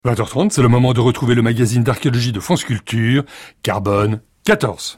20h30, c'est le moment de retrouver le magazine d'archéologie de France Culture, Carbone 14.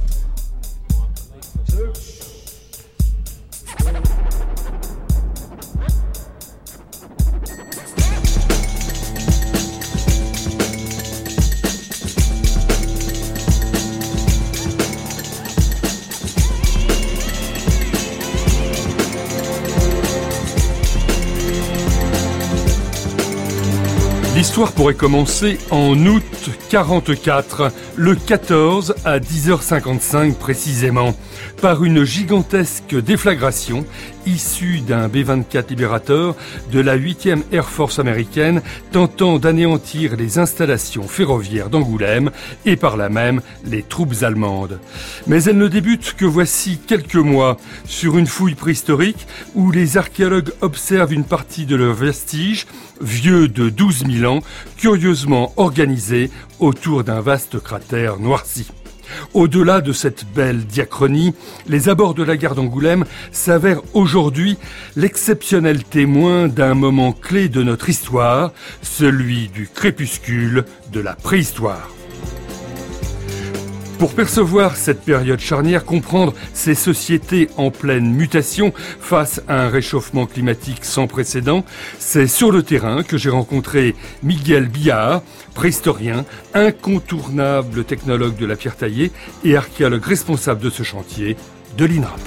L'histoire pourrait commencer en août 44, le 14 à 10h55 précisément, par une gigantesque déflagration issue d'un B-24 Liberator de la 8e Air Force américaine tentant d'anéantir les installations ferroviaires d'Angoulême et par là même les troupes allemandes. Mais elle ne débute que voici quelques mois sur une fouille préhistorique où les archéologues observent une partie de leurs vestiges vieux de 12 000 ans, curieusement organisés autour d'un vaste cratère noirci. Au-delà de cette belle diachronie, les abords de la gare d'Angoulême s'avèrent aujourd'hui l'exceptionnel témoin d'un moment clé de notre histoire, celui du crépuscule de la préhistoire. Pour percevoir cette période charnière, comprendre ces sociétés en pleine mutation face à un réchauffement climatique sans précédent, c'est sur le terrain que j'ai rencontré Miguel Billard, préhistorien, incontournable technologue de la pierre taillée et archéologue responsable de ce chantier de l'INRAP.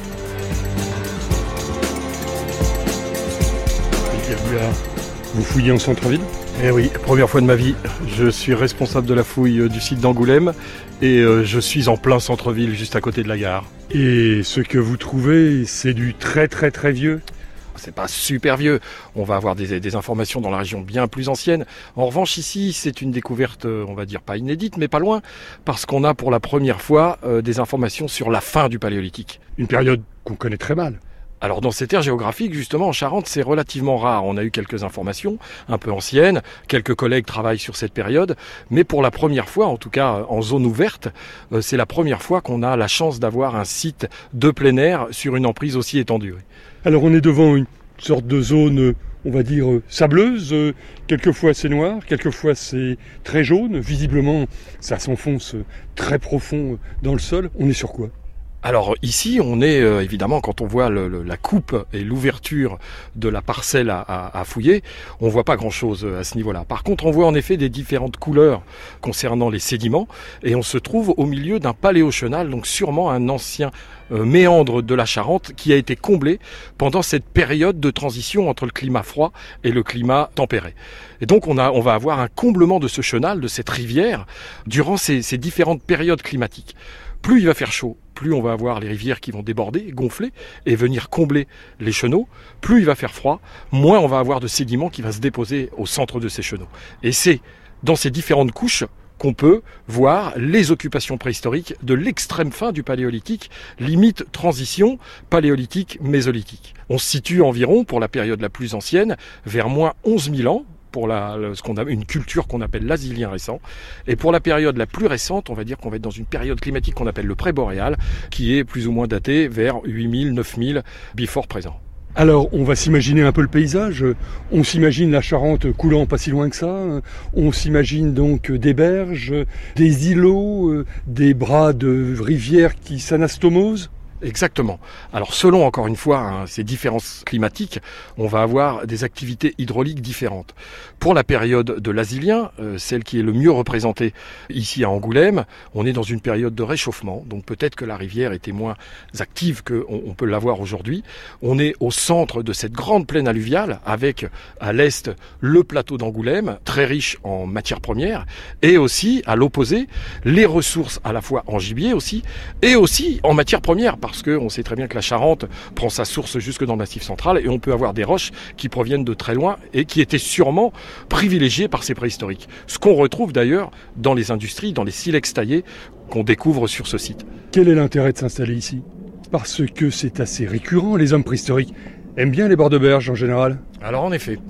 Miguel Billard, vous fouillez en centre-ville ? Eh oui, première fois de ma vie, je suis responsable de la fouille du site d'Angoulême et je suis en plein centre-ville, juste à côté de la gare. Et ce que vous trouvez, c'est du très vieux ? C'est pas super vieux, on va avoir des informations dans la région bien plus ancienne. En revanche ici, c'est une découverte, on va dire pas inédite, mais pas loin, parce qu'on a pour la première fois des informations sur la fin du Paléolithique. Une période qu'on connaît très mal. Alors dans cette aire géographique, justement, en Charente, c'est relativement rare. On a eu quelques informations un peu anciennes, quelques collègues travaillent sur cette période, mais pour la première fois, en tout cas en zone ouverte, c'est la première fois qu'on a la chance d'avoir un site de plein air sur une emprise aussi étendue. Alors on est devant une sorte de zone, on va dire, sableuse. Quelquefois c'est noir, quelquefois c'est très jaune. Visiblement, ça s'enfonce très profond dans le sol. On est sur quoi ? Alors ici, on est évidemment, quand on voit la coupe et l'ouverture de la parcelle à fouiller, on voit pas grand-chose à ce niveau-là. Par contre, on voit en effet des différentes couleurs concernant les sédiments et on se trouve au milieu d'un paléochenal, donc sûrement un ancien méandre de la Charente qui a été comblé pendant cette période de transition entre le climat froid et le climat tempéré. Et donc on va avoir un comblement de ce chenal, de cette rivière, durant ces différentes périodes climatiques. Plus il va faire chaud, plus on va avoir les rivières qui vont déborder, gonfler et venir combler les chenaux. Plus il va faire froid, moins on va avoir de sédiments qui va se déposer au centre de ces chenaux. Et c'est dans ces différentes couches qu'on peut voir les occupations préhistoriques de l'extrême fin du Paléolithique, limite transition Paléolithique-Mésolithique. On se situe environ, pour la période la plus ancienne, vers moins 11 000 ans, pour une culture qu'on appelle l'asilien récent. Et pour la période la plus récente, on va dire qu'on va être dans une période climatique qu'on appelle le pré-boréal, qui est plus ou moins datée vers 8000, 9000 before présent. Alors, on va s'imaginer un peu le paysage. On s'imagine la Charente coulant pas si loin que ça. On s'imagine donc des berges, des îlots, des bras de rivières qui s'anastomosent. Exactement. Alors selon encore une fois ces différences climatiques, on va avoir des activités hydrauliques différentes. Pour la période de l'asilien, celle qui est le mieux représentée ici à Angoulême, on est dans une période de réchauffement, donc peut-être que la rivière était moins active qu'on peut l'avoir aujourd'hui. On est au centre de cette grande plaine alluviale avec à l'est le plateau d'Angoulême, très riche en matières premières, et aussi à l'opposé les ressources à la fois en gibier aussi, et aussi en matières premières, parce qu'on sait très bien que la Charente prend sa source jusque dans le Massif central et on peut avoir des roches qui proviennent de très loin et qui étaient sûrement privilégiées par ces préhistoriques. Ce qu'on retrouve d'ailleurs dans les industries, dans les silex taillés qu'on découvre sur ce site. Quel est l'intérêt de s'installer ici ? Parce que c'est assez récurrent, les hommes préhistoriques aiment bien les bords de berge en général. Alors en effet,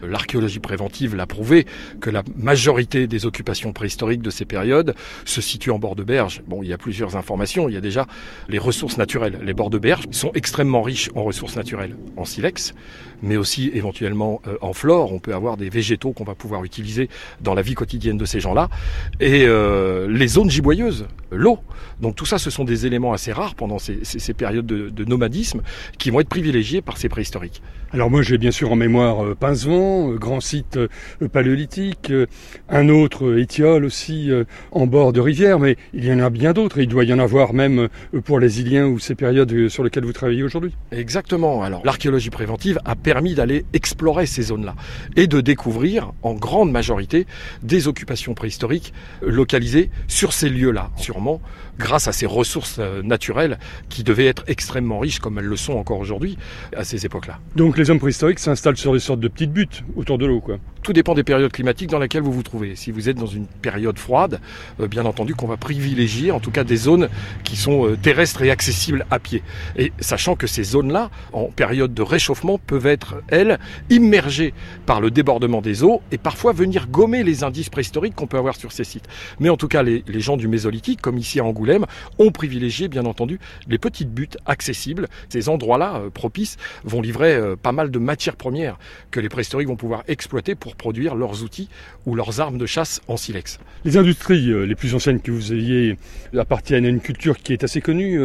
L'archéologie préventive l'a prouvé que la majorité des occupations préhistoriques de ces périodes se situent en bord de berge. Bon, il y a plusieurs informations. Il y a déjà les ressources naturelles. Les bords de berge sont extrêmement riches en ressources naturelles, en silex, mais aussi éventuellement en flore. On peut avoir des végétaux qu'on va pouvoir utiliser dans la vie quotidienne de ces gens-là. Et les zones giboyeuses, l'eau. Donc tout ça, ce sont des éléments assez rares pendant ces périodes de nomadisme qui vont être privilégiés par ces préhistoriques. Alors moi j'ai bien sûr en mémoire Pincevent, grand site paléolithique, un autre Étiole aussi en bord de rivière, mais il y en a bien d'autres et il doit y en avoir même pour les Iliens ou ces périodes sur lesquelles vous travaillez aujourd'hui. Exactement. Alors l'archéologie préventive a permis d'aller explorer ces zones-là et de découvrir en grande majorité des occupations préhistoriques localisées sur ces lieux-là, sûrement grâce à ces ressources naturelles qui devaient être extrêmement riches comme elles le sont encore aujourd'hui à ces époques-là. Donc les hommes préhistoriques s'installent sur des sortes de petites buttes autour de l'eau, quoi. Tout dépend des périodes climatiques dans lesquelles vous vous trouvez. Si vous êtes dans une période froide, bien entendu qu'on va privilégier en tout cas des zones qui sont terrestres et accessibles à pied. Et sachant que ces zones-là, en période de réchauffement, peuvent être, elles, immergées par le débordement des eaux et parfois venir gommer les indices préhistoriques qu'on peut avoir sur ces sites. Mais en tout cas, les gens du Mésolithique, comme ici à Angoulême, ont privilégié, bien entendu, les petites buttes accessibles. Ces endroits-là, propices, vont livrer pas mal de matières premières que les préhistoriques vont pouvoir exploiter pour produire leurs outils ou leurs armes de chasse en silex. Les industries les plus anciennes que vous ayez appartiennent à une culture qui est assez connue,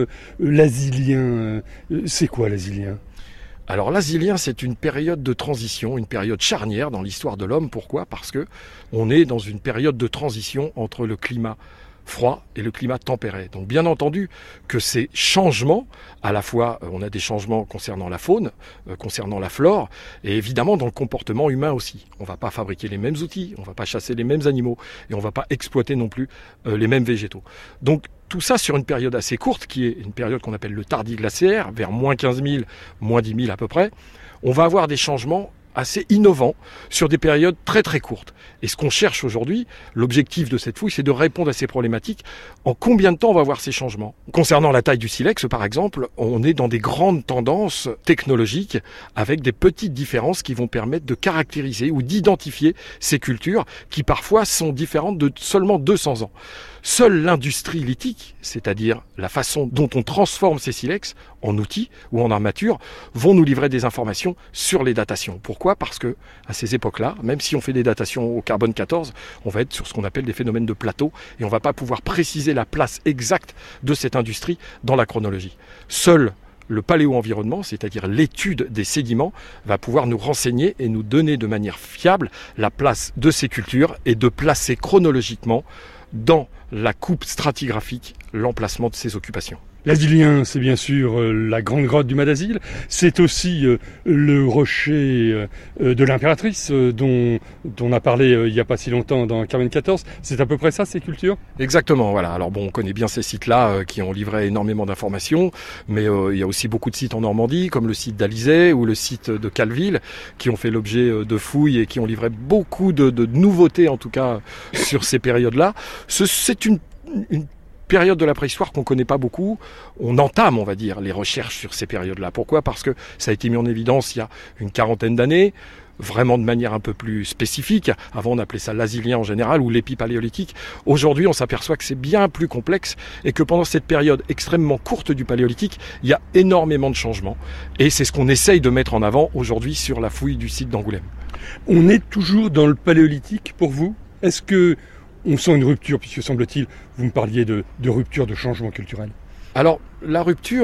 l'asilien. C'est quoi l'asilien ? Alors l'asilien, c'est une période de transition, une période charnière dans l'histoire de l'homme. Pourquoi ? Parce que on est dans une période de transition entre le climat froid et le climat tempéré. Donc bien entendu que ces changements, à la fois on a des changements concernant la faune, concernant la flore, et évidemment dans le comportement humain aussi. On ne va pas fabriquer les mêmes outils, on ne va pas chasser les mêmes animaux, et on ne va pas exploiter non plus les mêmes végétaux. Donc tout ça sur une période assez courte, qui est une période qu'on appelle le tardiglaciaire, vers moins 15 000, moins 10 000 à peu près, on va avoir des changements assez innovants sur des périodes très très courtes. Et ce qu'on cherche aujourd'hui, l'objectif de cette fouille, c'est de répondre à ces problématiques. En combien de temps on va voir ces changements ? Concernant la taille du silex, par exemple, on est dans des grandes tendances technologiques avec des petites différences qui vont permettre de caractériser ou d'identifier ces cultures qui parfois sont différentes de seulement 200 ans. Seule l'industrie lithique, c'est-à-dire la façon dont on transforme ces silex en outils ou en armatures, vont nous livrer des informations sur les datations. Pourquoi ? Parce que à ces époques-là, même si on fait des datations au carbone 14, on va être sur ce qu'on appelle des phénomènes de plateau et on ne va pas pouvoir préciser la place exacte de cette industrie dans la chronologie. Seul le paléo-environnement, c'est-à-dire l'étude des sédiments, va pouvoir nous renseigner et nous donner de manière fiable la place de ces cultures et de placer chronologiquement dans la coupe stratigraphique l'emplacement de ces occupations. L'asilien, c'est bien sûr la grande grotte du Madasil. C'est aussi le rocher de l'impératrice dont on a parlé il n'y a pas si longtemps dans Carbone 14. C'est à peu près ça, ces cultures ? Exactement, voilà. Alors bon, on connaît bien ces sites-là qui ont livré énormément d'informations, mais il y a aussi beaucoup de sites en Normandie, comme le site d'Alizay ou le site de Calville, qui ont fait l'objet de fouilles et qui ont livré beaucoup de nouveautés, en tout cas, sur ces périodes-là. C'est une période de la préhistoire qu'on ne connaît pas beaucoup. On entame, on va dire, les recherches sur ces périodes-là. Pourquoi ? Parce que ça a été mis en évidence il y a une quarantaine d'années, vraiment de manière un peu plus spécifique. Avant, on appelait ça l'asilien en général ou l'épipaléolithique. Aujourd'hui, on s'aperçoit que c'est bien plus complexe et que pendant cette période extrêmement courte du paléolithique, il y a énormément de changements. Et c'est ce qu'on essaye de mettre en avant aujourd'hui sur la fouille du site d'Angoulême. On est toujours dans le paléolithique pour vous ? Est-ce que on sent une rupture, puisque semble-t-il, vous me parliez de rupture, de changement culturel. Alors, la rupture,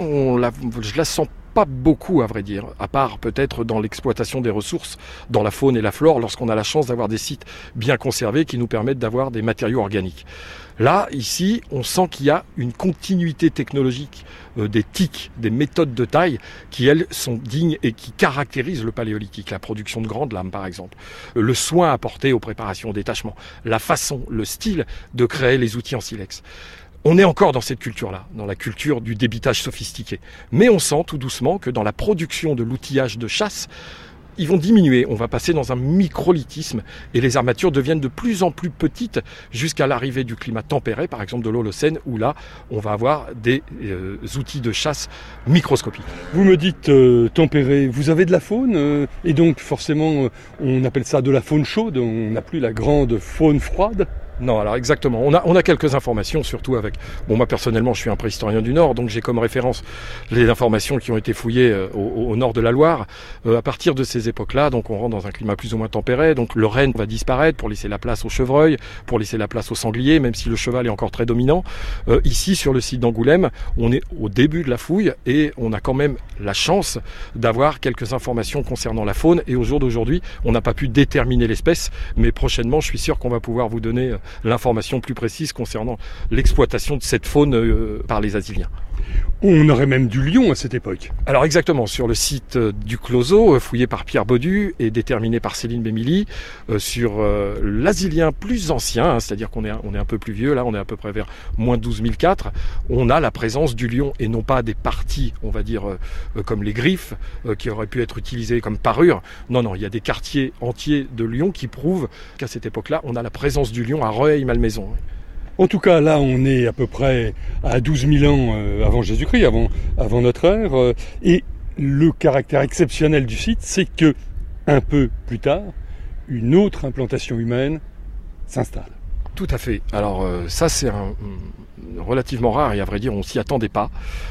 je la sens pas beaucoup, à vrai dire, à part peut-être dans l'exploitation des ressources, dans la faune et la flore, lorsqu'on a la chance d'avoir des sites bien conservés qui nous permettent d'avoir des matériaux organiques. Là, ici, on sent qu'il y a une continuité technologique, des tiques, des méthodes de taille qui, elles, sont dignes et qui caractérisent le paléolithique. La production de grandes lames, par exemple. Le soin apporté aux préparations, au détachement. La façon, le style de créer les outils en silex. On est encore dans cette culture-là, dans la culture du débitage sophistiqué. Mais on sent tout doucement que dans la production de l'outillage de chasse, ils vont diminuer. On va passer dans un microlithisme et les armatures deviennent de plus en plus petites jusqu'à l'arrivée du climat tempéré, par exemple de l'Holocène, où là, on va avoir des outils de chasse microscopiques. Vous me dites tempéré, vous avez de la faune et donc forcément on appelle ça de la faune chaude, on n'a plus la grande faune froide. Non, alors exactement. On a quelques informations, surtout avec... Bon, moi personnellement, je suis un préhistorien du Nord, donc j'ai comme référence les informations qui ont été fouillées au nord de la Loire. À partir de ces époques-là, donc on rentre dans un climat plus ou moins tempéré. Donc le renne va disparaître pour laisser la place au chevreuil, pour laisser la place au sanglier, même si le cheval est encore très dominant. Ici, sur le site d'Angoulême, on est au début de la fouille et on a quand même la chance d'avoir quelques informations concernant la faune. Et au jour d'aujourd'hui, on n'a pas pu déterminer l'espèce, mais prochainement, je suis sûr qu'on va pouvoir vous donner l'information plus précise concernant l'exploitation de cette faune par les Asiliens. On aurait même du lion à cette époque. Alors exactement, sur le site du Closeau, fouillé par Pierre Baudu et déterminé par Céline Bémili, sur l'Asilien plus ancien, c'est-à-dire qu'on est un peu plus vieux, là on est à peu près vers moins 12004, on a la présence du lion et non pas des parties, on va dire, comme les griffes, qui auraient pu être utilisées comme parure. Non, il y a des quartiers entiers de lions qui prouvent qu'à cette époque-là, on a la présence du lion à Rueil-Malmaison. En tout cas, là, on est à peu près à 12 000 ans avant Jésus-Christ, avant notre ère. Et le caractère exceptionnel du site, c'est que, un peu plus tard, une autre implantation humaine s'installe. Tout à fait. Alors ça, c'est relativement rare et à vrai dire, on s'y attendait pas.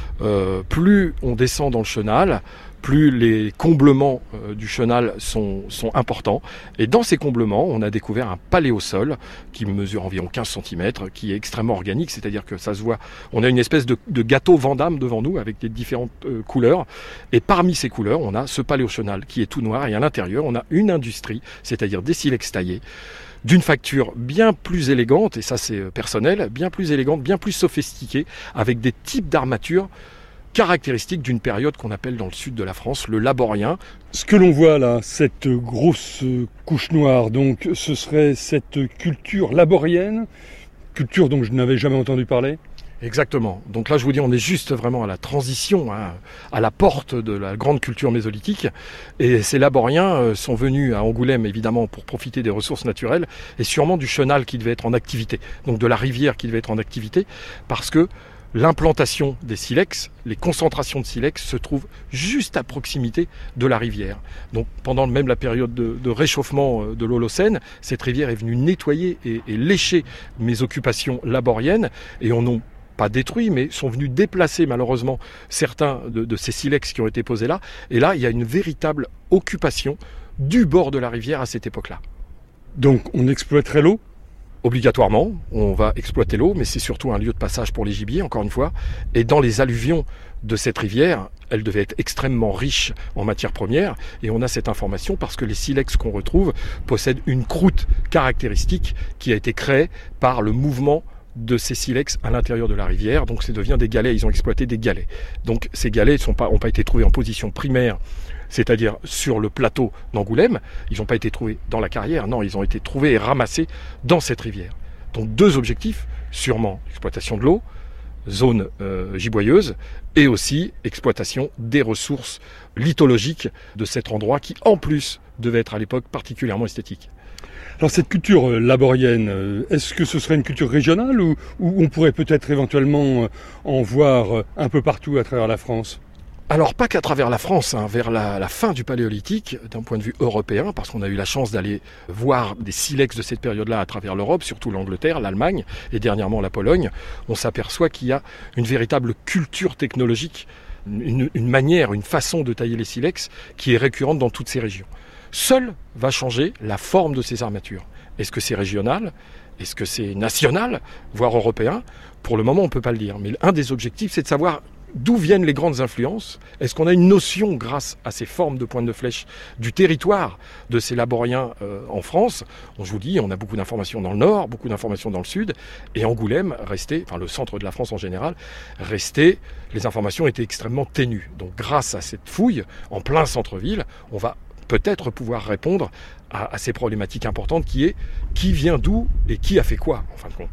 Plus on descend dans le chenal, plus les comblements du chenal sont importants. Et dans ces comblements, on a découvert un paléosol qui mesure environ 15 cm, qui est extrêmement organique, c'est-à-dire que ça se voit. On a une espèce de gâteau Vandame devant nous avec des différentes couleurs. Et parmi ces couleurs, on a ce paléochenal qui est tout noir. Et à l'intérieur, on a une industrie, c'est-à-dire des silex taillés, d'une facture bien plus élégante, et ça c'est personnel, bien plus élégante, bien plus sophistiquée, avec des types d'armatures caractéristiques d'une période qu'on appelle dans le sud de la France le laborien. Ce que l'on voit là, cette grosse couche noire, donc ce serait cette culture laborienne, culture dont je n'avais jamais entendu parler. Exactement. Donc là, je vous dis, on est juste vraiment à la transition, à la porte de la grande culture mésolithique. Et ces laboriens sont venus à Angoulême, évidemment, pour profiter des ressources naturelles, et sûrement du chenal qui devait être en activité, donc de la rivière qui devait être en activité, parce que l'implantation des silex, les concentrations de silex se trouvent juste à proximité de la rivière. Donc pendant même la période de réchauffement de l'Holocène, cette rivière est venue nettoyer et lécher mes occupations laboriennes, et on n'a pas détruit, mais sont venus déplacer malheureusement certains de ces silex qui ont été posés là. Et là, il y a une véritable occupation du bord de la rivière à cette époque-là. Donc on exploiterait l'eau ? Obligatoirement, on va exploiter l'eau, mais c'est surtout un lieu de passage pour les gibiers, encore une fois. Et dans les alluvions de cette rivière, elle devait être extrêmement riche en matières premières. Et on a cette information parce que les silex qu'on retrouve possèdent une croûte caractéristique qui a été créée par le mouvement de ces silex à l'intérieur de la rivière. Donc ça devient des galets, ils ont exploité des galets. Donc ces galets n'ont pas été trouvés en position primaire, c'est-à-dire sur le plateau d'Angoulême. Ils n'ont pas été trouvés dans la carrière, non, ils ont été trouvés et ramassés dans cette rivière. Donc deux objectifs, sûrement exploitation de l'eau, zone giboyeuse, et aussi exploitation des ressources lithologiques de cet endroit qui, en plus, devait être à l'époque particulièrement esthétique. Alors cette culture laborienne, est-ce que ce serait une culture régionale ou on pourrait peut-être éventuellement en voir un peu partout à travers la France ? Alors pas qu'à travers la France, vers la fin du Paléolithique, d'un point de vue européen, parce qu'on a eu la chance d'aller voir des silex de cette période-là à travers l'Europe, surtout l'Angleterre, l'Allemagne et dernièrement la Pologne, on s'aperçoit qu'il y a une véritable culture technologique, une manière, une façon de tailler les silex qui est récurrente dans toutes ces régions. Seule va changer la forme de ces armatures. Est-ce que c'est régional ? Est-ce que c'est national, voire européen ? Pour le moment, on ne peut pas le dire. Mais un des objectifs, c'est de savoir d'où viennent les grandes influences. Est-ce qu'on a une notion, grâce à ces formes de pointe de flèche, du territoire de ces laboriens en France ? Je vous dis, on a beaucoup d'informations dans le nord, beaucoup d'informations dans le sud, et Angoulême restait, enfin le centre de la France en général, restait, les informations étaient extrêmement ténues. Donc grâce à cette fouille, en plein centre-ville, on va peut-être pouvoir répondre à ces problématiques importantes qui est qui vient d'où et qui a fait quoi, en fin de compte.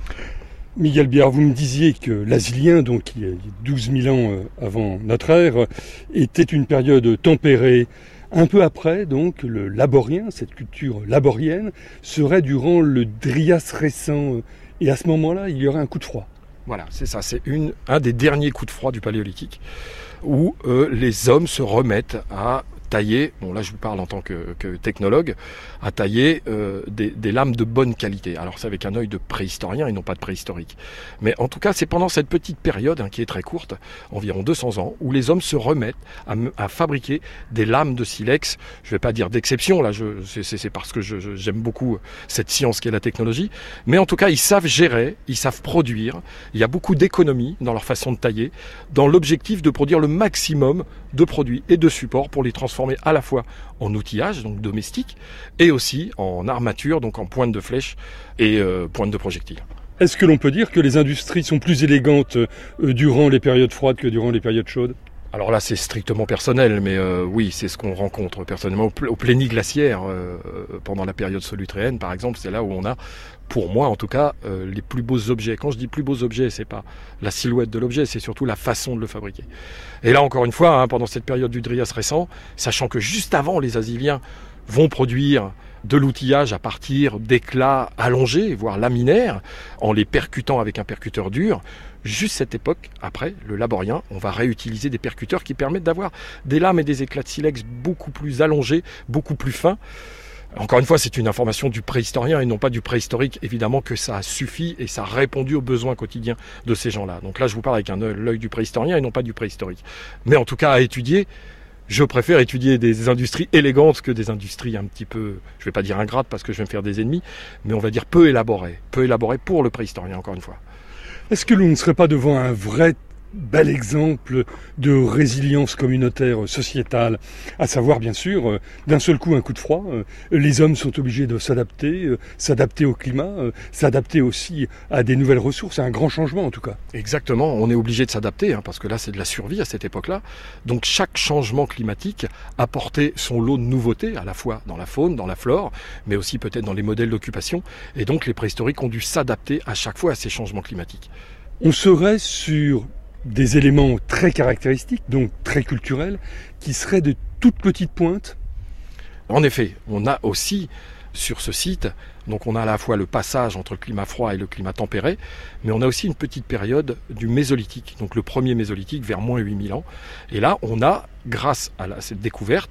Miguel Biard, vous me disiez que l'Asilien, donc qui est 12 000 ans avant notre ère, était une période tempérée, Un peu après, donc, le laborien, cette culture laborienne, serait durant le Drias récent. Et à ce moment-là, il y aurait un coup de froid. Voilà, c'est ça, c'est un des derniers coups de froid du Paléolithique, où les hommes se remettent à tailler, bon là je vous parle en tant que technologue, à tailler des lames de bonne qualité. Alors c'est avec un œil de préhistorien et non pas de préhistorique. Mais en tout cas c'est pendant cette petite période, qui est très courte, environ 200 ans, où les hommes se remettent à fabriquer des lames de silex. Je ne vais pas dire d'exception, là c'est parce que j'aime beaucoup cette science qu'est la technologie, mais en tout cas ils savent gérer, ils savent produire, il y a beaucoup d'économies dans leur façon de tailler, dans l'objectif de produire le maximum de produits et de supports pour les transformer à la fois en outillage, donc domestique, et aussi en armature, donc en pointe de flèche et pointe de projectile. Est-ce que l'on peut dire que les industries sont plus élégantes durant les périodes froides que durant les périodes chaudes ? Alors là, c'est strictement personnel, mais oui, c'est ce qu'on rencontre personnellement au plény glaciaire pendant la période solutréenne, par exemple. C'est là où on a, pour moi en tout cas, les plus beaux objets. Quand je dis plus beaux objets, c'est pas la silhouette de l'objet, c'est surtout la façon de le fabriquer. Et là, encore une fois, pendant cette période du Drias récent, sachant que juste avant, les Asiliens vont produire de l'outillage à partir d'éclats allongés, voire laminaires, en les percutant avec un percuteur dur. Juste cette époque, après, le laborien, on va réutiliser des percuteurs qui permettent d'avoir des lames et des éclats de silex beaucoup plus allongés, beaucoup plus fins. Encore une fois, c'est une information du préhistorien et non pas du préhistorique. Évidemment que ça a suffi et ça a répondu aux besoins quotidiens de ces gens-là. Donc là, je vous parle avec l'œil du préhistorien et non pas du préhistorique. Mais en tout cas, à étudier, je préfère étudier des industries élégantes que des industries un petit peu, je ne vais pas dire ingrates parce que je vais me faire des ennemis, mais on va dire peu élaborées pour le préhistorien, encore une fois. Est-ce que l'on ne serait pas devant un vrai bel exemple de résilience communautaire sociétale, à savoir bien sûr d'un seul coup un coup de froid, les hommes sont obligés de s'adapter au climat, s'adapter aussi à des nouvelles ressources, c'est un grand changement en tout cas. Exactement, on est obligé de s'adapter parce que là c'est de la survie à cette époque-là, donc chaque changement climatique apportait son lot de nouveautés à la fois dans la faune, dans la flore, mais aussi peut-être dans les modèles d'occupation, et donc les préhistoriques ont dû s'adapter à chaque fois à ces changements climatiques. On serait sur des éléments très caractéristiques, donc très culturels, qui seraient de toutes petites pointes. En effet, on a aussi sur ce site, donc on a à la fois le passage entre le climat froid et le climat tempéré, mais on a aussi une petite période du mésolithique, donc le premier mésolithique vers moins 8000 ans. Et là, on a, grâce à cette découverte,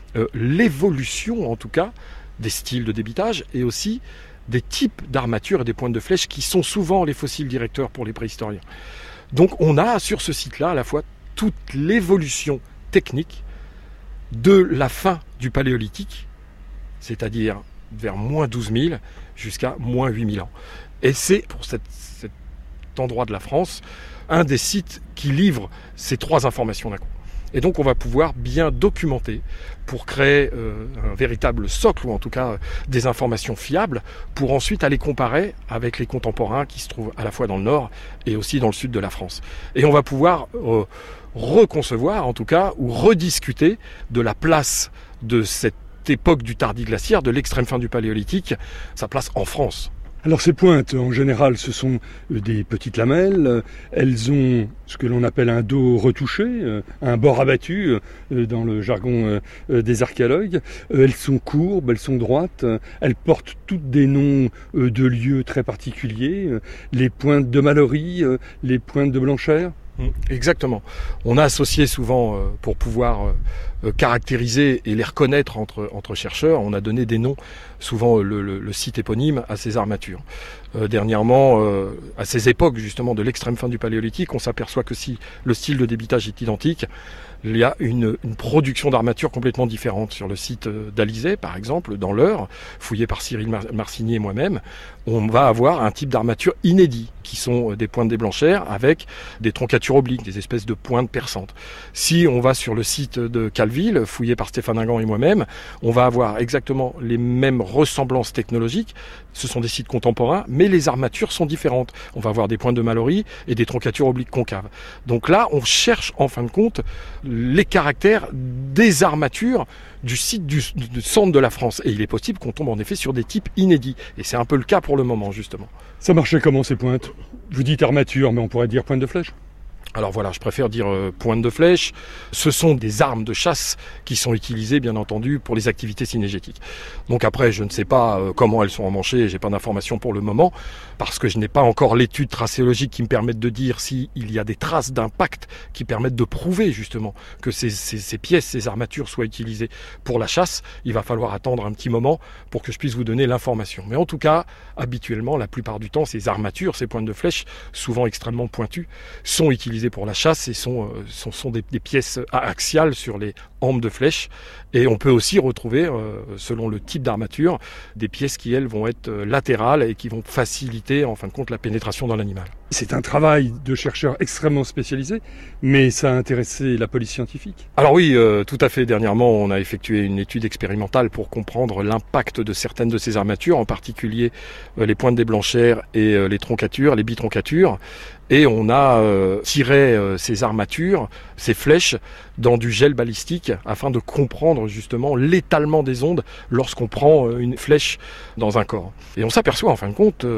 l'évolution en tout cas des styles de débitage et aussi des types d'armatures et des pointes de flèche qui sont souvent les fossiles directeurs pour les préhistoriens. Donc on a sur ce site-là à la fois toute l'évolution technique de la fin du Paléolithique, c'est-à-dire vers moins 12 000 jusqu'à moins 8 000 ans. Et c'est pour cet endroit de la France un des sites qui livre ces trois informations d'un coup. Et donc on va pouvoir bien documenter pour créer un véritable socle, ou en tout cas des informations fiables, pour ensuite aller comparer avec les contemporains qui se trouvent à la fois dans le nord et aussi dans le sud de la France. Et on va pouvoir reconcevoir en tout cas, ou rediscuter de la place de cette époque du Tardiglaciaire, de l'extrême fin du Paléolithique, sa place en France. Alors ces pointes, en général, ce sont des petites lamelles. Elles ont ce que l'on appelle un dos retouché, un bord abattu dans le jargon des archéologues. Elles sont courbes, elles sont droites. Elles portent toutes des noms de lieux très particuliers. Les pointes de Mallory, les pointes de Blanchère. Exactement. On a associé souvent, pour pouvoir caractériser et les reconnaître entre chercheurs, on a donné des noms, souvent le site éponyme, à ces armatures. Dernièrement, à ces époques justement de l'extrême fin du Paléolithique, on s'aperçoit que si le style de débitage est identique, il y a une production d'armatures complètement différente. Sur le site d'Alizay, par exemple, dans l'Eure, fouillé par Cyril Marcigny et moi-même, on va avoir un type d'armature inédit, qui sont des pointes des Blanchères avec des troncatures obliques, des espèces de pointes perçantes. Si on va sur le site de Calville, fouillé par Stéphane Ingan et moi-même, on va avoir exactement les mêmes ressemblances technologiques. Ce sont des sites contemporains, mais les armatures sont différentes. On va avoir des pointes de Mallory et des troncatures obliques concaves. Donc là, on cherche en fin de compte les caractères des armatures du site du centre de la France. Et il est possible qu'on tombe en effet sur des types inédits. Et c'est un peu le cas pour le moment, justement. Ça marchait comment ces pointes ? Vous dites armature, mais on pourrait dire pointe de flèche ? Alors voilà, je préfère dire pointe de flèche. Ce sont des armes de chasse qui sont utilisées, bien entendu, pour les activités cynégétiques. Donc après, je ne sais pas comment elles sont emmanchées, j'ai pas d'informations pour le moment, parce que je n'ai pas encore l'étude tracéologique qui me permette de dire s'il y a des traces d'impact qui permettent de prouver justement que ces pièces, ces armatures soient utilisées pour la chasse. Il va falloir attendre un petit moment pour que je puisse vous donner l'information. Mais en tout cas, habituellement, la plupart du temps, ces armatures, ces pointes de flèche, souvent extrêmement pointues, sont utilisées pour la chasse et sont des pièces axiales sur les hampes de flèche. Et on peut aussi retrouver, selon le type d'armature, des pièces qui, elles, vont être latérales et qui vont faciliter, en fin de compte, la pénétration dans l'animal. C'est un travail de chercheur extrêmement spécialisé, mais ça a intéressé la police scientifique. Alors oui, tout à fait. Dernièrement, on a effectué une étude expérimentale pour comprendre l'impact de certaines de ces armatures, en particulier les pointes des blanchères et les troncatures, les bitroncatures. Et on a tiré ces armatures, ces flèches, dans du gel balistique afin de comprendre justement l'étalement des ondes lorsqu'on prend une flèche dans un corps. Et on s'aperçoit en fin de compte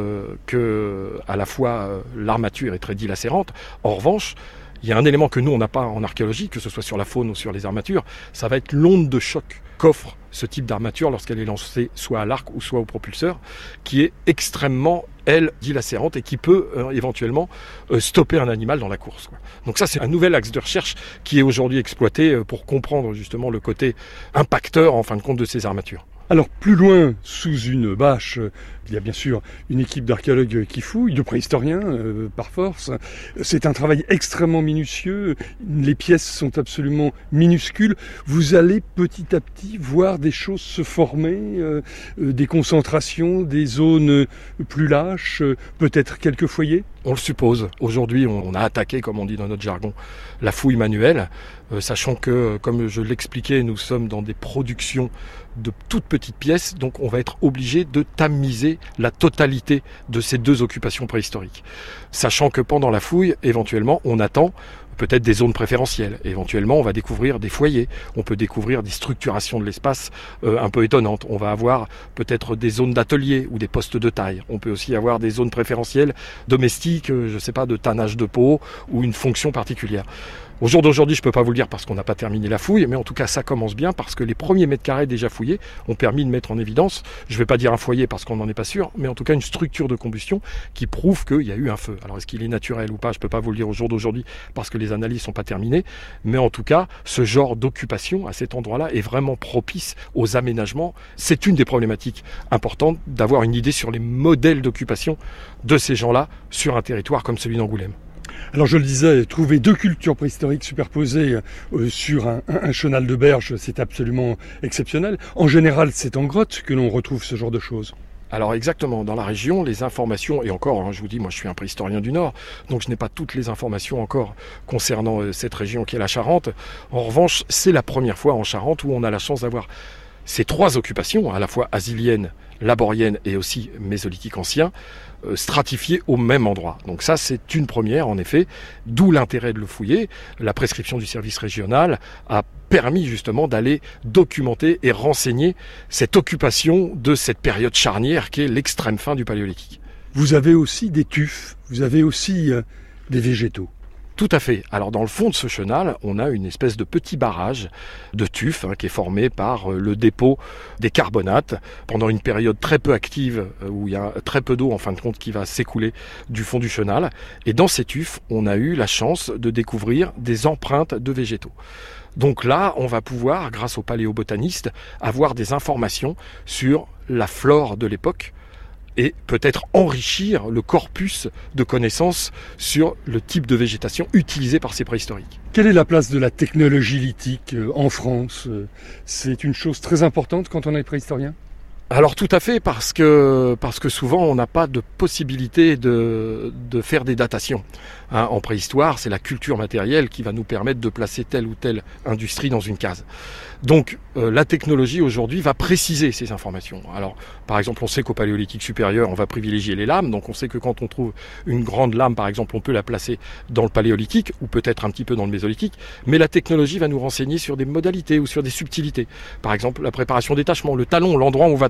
que à la fois l'armature est très dilacérante. En revanche, il y a un élément que nous on n'a pas en archéologie, que ce soit sur la faune ou sur les armatures, ça va être l'onde de choc qu'offre ce type d'armature lorsqu'elle est lancée soit à l'arc ou soit au propulseur, qui est extrêmement, elle, dilacérante et qui peut éventuellement stopper un animal dans la course, quoi. Donc ça, c'est un nouvel axe de recherche qui est aujourd'hui exploité pour comprendre justement le côté impacteur, en fin de compte, de ces armatures. Alors plus loin, sous une bâche, il y a bien sûr une équipe d'archéologues qui fouille, de préhistoriens par force. C'est un travail extrêmement minutieux, les pièces sont absolument minuscules. Vous allez petit à petit voir des choses se former, des concentrations, des zones plus lâches, peut-être quelques foyers. On le suppose. Aujourd'hui, on a attaqué, comme on dit dans notre jargon, la fouille manuelle, sachant que, comme je l'expliquais, nous sommes dans des productions de toutes petites pièces, donc on va être obligé de tamiser la totalité de ces deux occupations préhistoriques. Sachant que pendant la fouille, éventuellement, on attend peut-être des zones préférentielles. Éventuellement, on va découvrir des foyers, on peut découvrir des structurations de l'espace un peu étonnantes. On va avoir peut-être des zones d'atelier ou des postes de taille. On peut aussi avoir des zones préférentielles domestiques, je ne sais pas, de tannage de peau ou une fonction particulière. Au jour d'aujourd'hui, je ne peux pas vous le dire parce qu'on n'a pas terminé la fouille, mais en tout cas, ça commence bien parce que les premiers mètres carrés déjà fouillés ont permis de mettre en évidence, je ne vais pas dire un foyer parce qu'on n'en est pas sûr, mais en tout cas une structure de combustion qui prouve qu'il y a eu un feu. Alors est-ce qu'il est naturel ou pas, je ne peux pas vous le dire au jour d'aujourd'hui parce que les analyses ne sont pas terminées, mais en tout cas, ce genre d'occupation à cet endroit-là est vraiment propice aux aménagements. C'est une des problématiques importantes d'avoir une idée sur les modèles d'occupation de ces gens-là sur un territoire comme celui d'Angoulême. Alors je le disais, trouver deux cultures préhistoriques superposées sur un chenal de berge, c'est absolument exceptionnel. En général, c'est en grotte que l'on retrouve ce genre de choses. Alors exactement, dans la région, les informations, et encore, je vous dis, moi je suis un préhistorien du Nord, donc je n'ai pas toutes les informations encore concernant cette région qui est la Charente. En revanche, c'est la première fois en Charente où on a la chance d'avoir ces trois occupations, à la fois asilienne, laborienne et aussi mésolithique ancien, stratifiées au même endroit. Donc ça, c'est une première, en effet, d'où l'intérêt de le fouiller. La prescription du service régional a permis justement d'aller documenter et renseigner cette occupation de cette période charnière qui est l'extrême fin du Paléolithique. Vous avez aussi des tufs, vous avez aussi des végétaux. Tout à fait. Alors dans le fond de ce chenal, on a une espèce de petit barrage de tuf qui est formé par le dépôt des carbonates pendant une période très peu active où il y a très peu d'eau en fin de compte qui va s'écouler du fond du chenal. Et dans ces tufs, on a eu la chance de découvrir des empreintes de végétaux. Donc là, on va pouvoir, grâce aux paléobotanistes, avoir des informations sur la flore de l'époque, et peut-être enrichir le corpus de connaissances sur le type de végétation utilisée par ces préhistoriques. Quelle est la place de la technologie lithique en France ? C'est une chose très importante quand on est préhistorien ? Alors tout à fait, parce que souvent on n'a pas de possibilité de faire des datations. En préhistoire, c'est la culture matérielle qui va nous permettre de placer telle ou telle industrie dans une case. Donc la technologie aujourd'hui va préciser ces informations. Alors par exemple, on sait qu'au Paléolithique supérieur, on va privilégier les lames. Donc on sait que quand on trouve une grande lame, par exemple, on peut la placer dans le Paléolithique ou peut-être un petit peu dans le Mésolithique. Mais la technologie va nous renseigner sur des modalités ou sur des subtilités. Par exemple, la préparation d'étachement, le talon, l'endroit où on va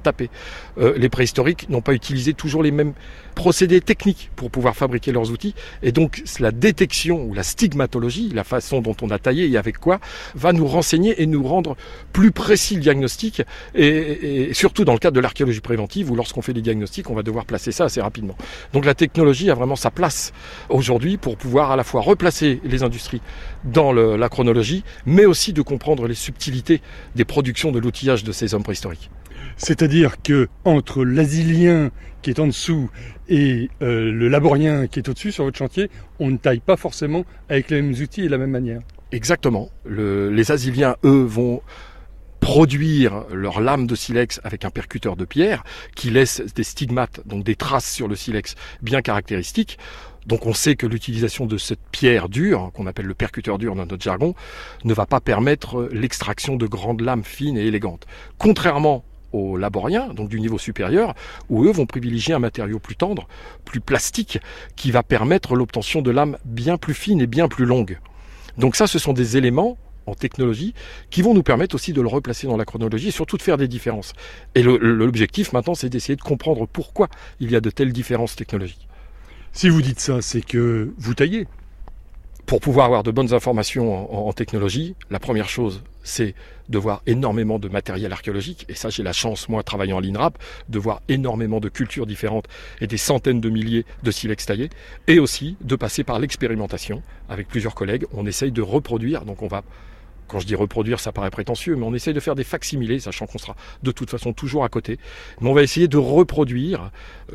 taper. Les préhistoriques n'ont pas utilisé toujours les mêmes procédés techniques pour pouvoir fabriquer leurs outils, et donc la détection ou la stigmatologie, la façon dont on a taillé et avec quoi, va nous renseigner et nous rendre plus précis le diagnostic, et surtout dans le cadre de l'archéologie préventive, où lorsqu'on fait des diagnostics, on va devoir placer ça assez rapidement. Donc la technologie a vraiment sa place aujourd'hui pour pouvoir à la fois replacer les industries dans la chronologie, mais aussi de comprendre les subtilités des productions de l'outillage de ces hommes préhistoriques. C'est-à-dire que entre l'asilien qui est en dessous et le laborien qui est au-dessus sur votre chantier, on ne taille pas forcément avec les mêmes outils et de la même manière. Exactement. Les asiliens, eux, vont produire leur lame de silex avec un percuteur de pierre qui laisse des stigmates, donc des traces sur le silex bien caractéristiques. Donc on sait que l'utilisation de cette pierre dure, qu'on appelle le percuteur dur dans notre jargon, ne va pas permettre l'extraction de grandes lames fines et élégantes. Contrairement aux laboriens, donc du niveau supérieur, où eux vont privilégier un matériau plus tendre, plus plastique, qui va permettre l'obtention de lames bien plus fines et bien plus longues. Donc ça, ce sont des éléments en technologie qui vont nous permettre aussi de le replacer dans la chronologie et surtout de faire des différences. Et l'objectif maintenant, c'est d'essayer de comprendre pourquoi il y a de telles différences technologiques. Si vous dites ça, c'est que vous taillez. Pour pouvoir avoir de bonnes informations en technologie, la première chose, c'est de voir énormément de matériel archéologique. Et ça, j'ai la chance, moi, travaillant à l'INRAP, de voir énormément de cultures différentes et des centaines de milliers de silex taillés. Et aussi de passer par l'expérimentation. Avec plusieurs collègues, on essaye de reproduire. Donc on va... Quand je dis reproduire, ça paraît prétentieux, mais on essaye de faire des facsimilés, sachant qu'on sera de toute façon toujours à côté. Mais on va essayer de reproduire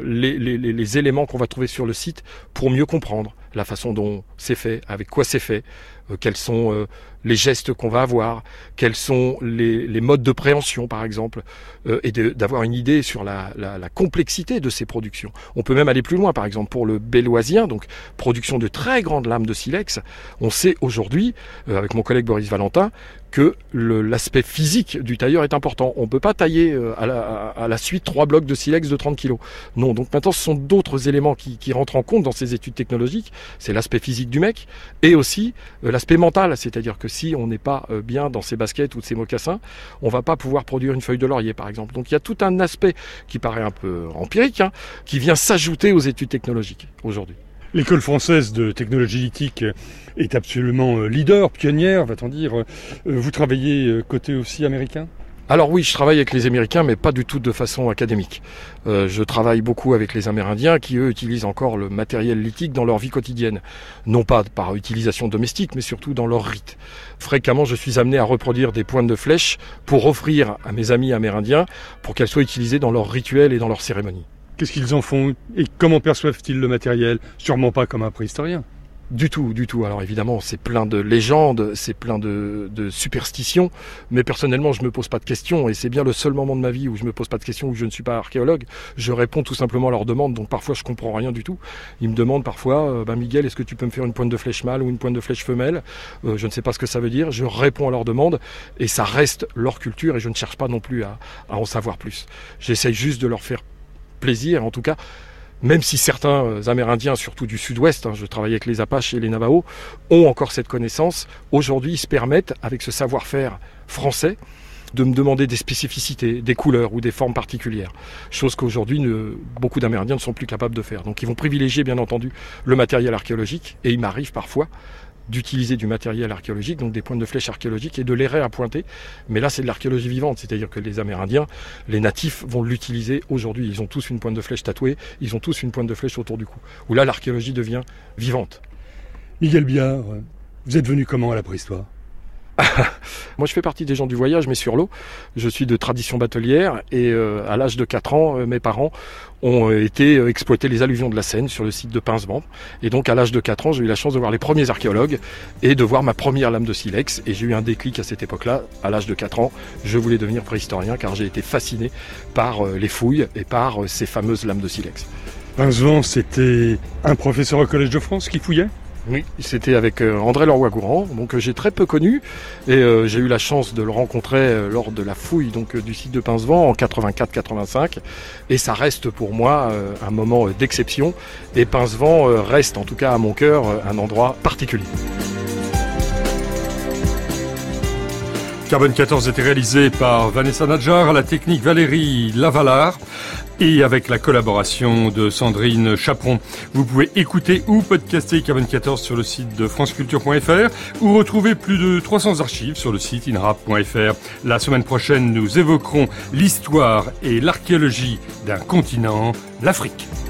les éléments qu'on va trouver sur le site pour mieux comprendre la façon dont c'est fait, avec quoi c'est fait, quels sont les gestes qu'on va avoir, quels sont les modes de préhension par exemple, et d'avoir une idée sur la complexité de ces productions. On peut même aller plus loin, par exemple pour le belloisien, donc production de très grandes lames de silex. On sait aujourd'hui, avec mon collègue Boris Valentin, que l'aspect physique du tailleur est important. On ne peut pas tailler à la suite 3 blocs de silex de 30 kg. Non, donc maintenant ce sont d'autres éléments qui rentrent en compte dans ces études technologiques. C'est l'aspect physique du mec et aussi l'aspect mental. C'est-à-dire que si on n'est pas bien dans ses baskets ou ses mocassins, on ne va pas pouvoir produire une feuille de laurier par exemple. Donc il y a tout un aspect qui paraît un peu empirique, qui vient s'ajouter aux études technologiques aujourd'hui. L'école française de technologie lithique est absolument leader, pionnière, va-t-on dire. Vous travaillez côté aussi américain ? Alors oui, je travaille avec les Américains, mais pas du tout de façon académique. Je travaille beaucoup avec les Amérindiens qui, eux, utilisent encore le matériel lithique dans leur vie quotidienne. Non pas par utilisation domestique, mais surtout dans leurs rites. Fréquemment, je suis amené à reproduire des pointes de flèches pour offrir à mes amis amérindiens pour qu'elles soient utilisées dans leurs rituels et dans leurs cérémonies. Qu'est-ce qu'ils en font et comment perçoivent-ils le matériel ? Sûrement pas comme un préhistorien. Du tout. Alors évidemment, c'est plein de légendes, c'est plein de superstitions, mais personnellement, je me pose pas de questions et c'est bien le seul moment de ma vie où je me pose pas de questions, où je ne suis pas archéologue. Je réponds tout simplement à leurs demandes, donc parfois je comprends rien du tout. Ils me demandent parfois, Miguel, est-ce que tu peux me faire une pointe de flèche mâle ou une pointe de flèche femelle ? Je ne sais pas ce que ça veut dire. Je réponds à leurs demandes et ça reste leur culture et je ne cherche pas non plus à en savoir plus. J'essaye juste de leur faire plaisir, en tout cas. Même si certains Amérindiens, surtout du sud-ouest, je travaille avec les Apaches et les Navajos, ont encore cette connaissance, aujourd'hui ils se permettent, avec ce savoir-faire français, de me demander des spécificités, des couleurs ou des formes particulières. Chose qu'aujourd'hui, beaucoup d'Amérindiens ne sont plus capables de faire. Donc ils vont privilégier bien entendu le matériel archéologique, et il m'arrive parfois d'utiliser du matériel archéologique, donc des pointes de flèche archéologiques, et de les réappointer. Mais là, c'est de l'archéologie vivante, c'est-à-dire que les Amérindiens, les natifs, vont l'utiliser aujourd'hui. Ils ont tous une pointe de flèche tatouée, ils ont tous une pointe de flèche autour du cou. Où là, l'archéologie devient vivante. Miguel Biard, vous êtes venu comment à la préhistoire ? Moi, je fais partie des gens du voyage, mais sur l'eau. Je suis de tradition batelière et à l'âge de 4 ans, mes parents ont été exploiter les alluvions de la Seine sur le site de Pincevent. Et donc, à l'âge de 4 ans, j'ai eu la chance de voir les premiers archéologues et de voir ma première lame de silex. Et j'ai eu un déclic à cette époque-là. À l'âge de 4 ans, je voulais devenir préhistorien car j'ai été fasciné par les fouilles et par ces fameuses lames de silex. Pincevent, c'était un professeur au Collège de France qui fouillait ? Oui, c'était avec André Leroy-Gourand, donc j'ai très peu connu et j'ai eu la chance de le rencontrer lors de la fouille du site de Pincevent en 84-85 et ça reste pour moi un moment d'exception et Pincevent reste en tout cas à mon cœur un endroit particulier. Carbone 14 était réalisé par Vanessa Nadjar, à la technique Valérie Lavalard et avec la collaboration de Sandrine Chaperon. Vous pouvez écouter ou podcaster Carbone 14 sur le site de franceculture.fr ou retrouver plus de 300 archives sur le site inrap.fr. La semaine prochaine, nous évoquerons l'histoire et l'archéologie d'un continent, l'Afrique.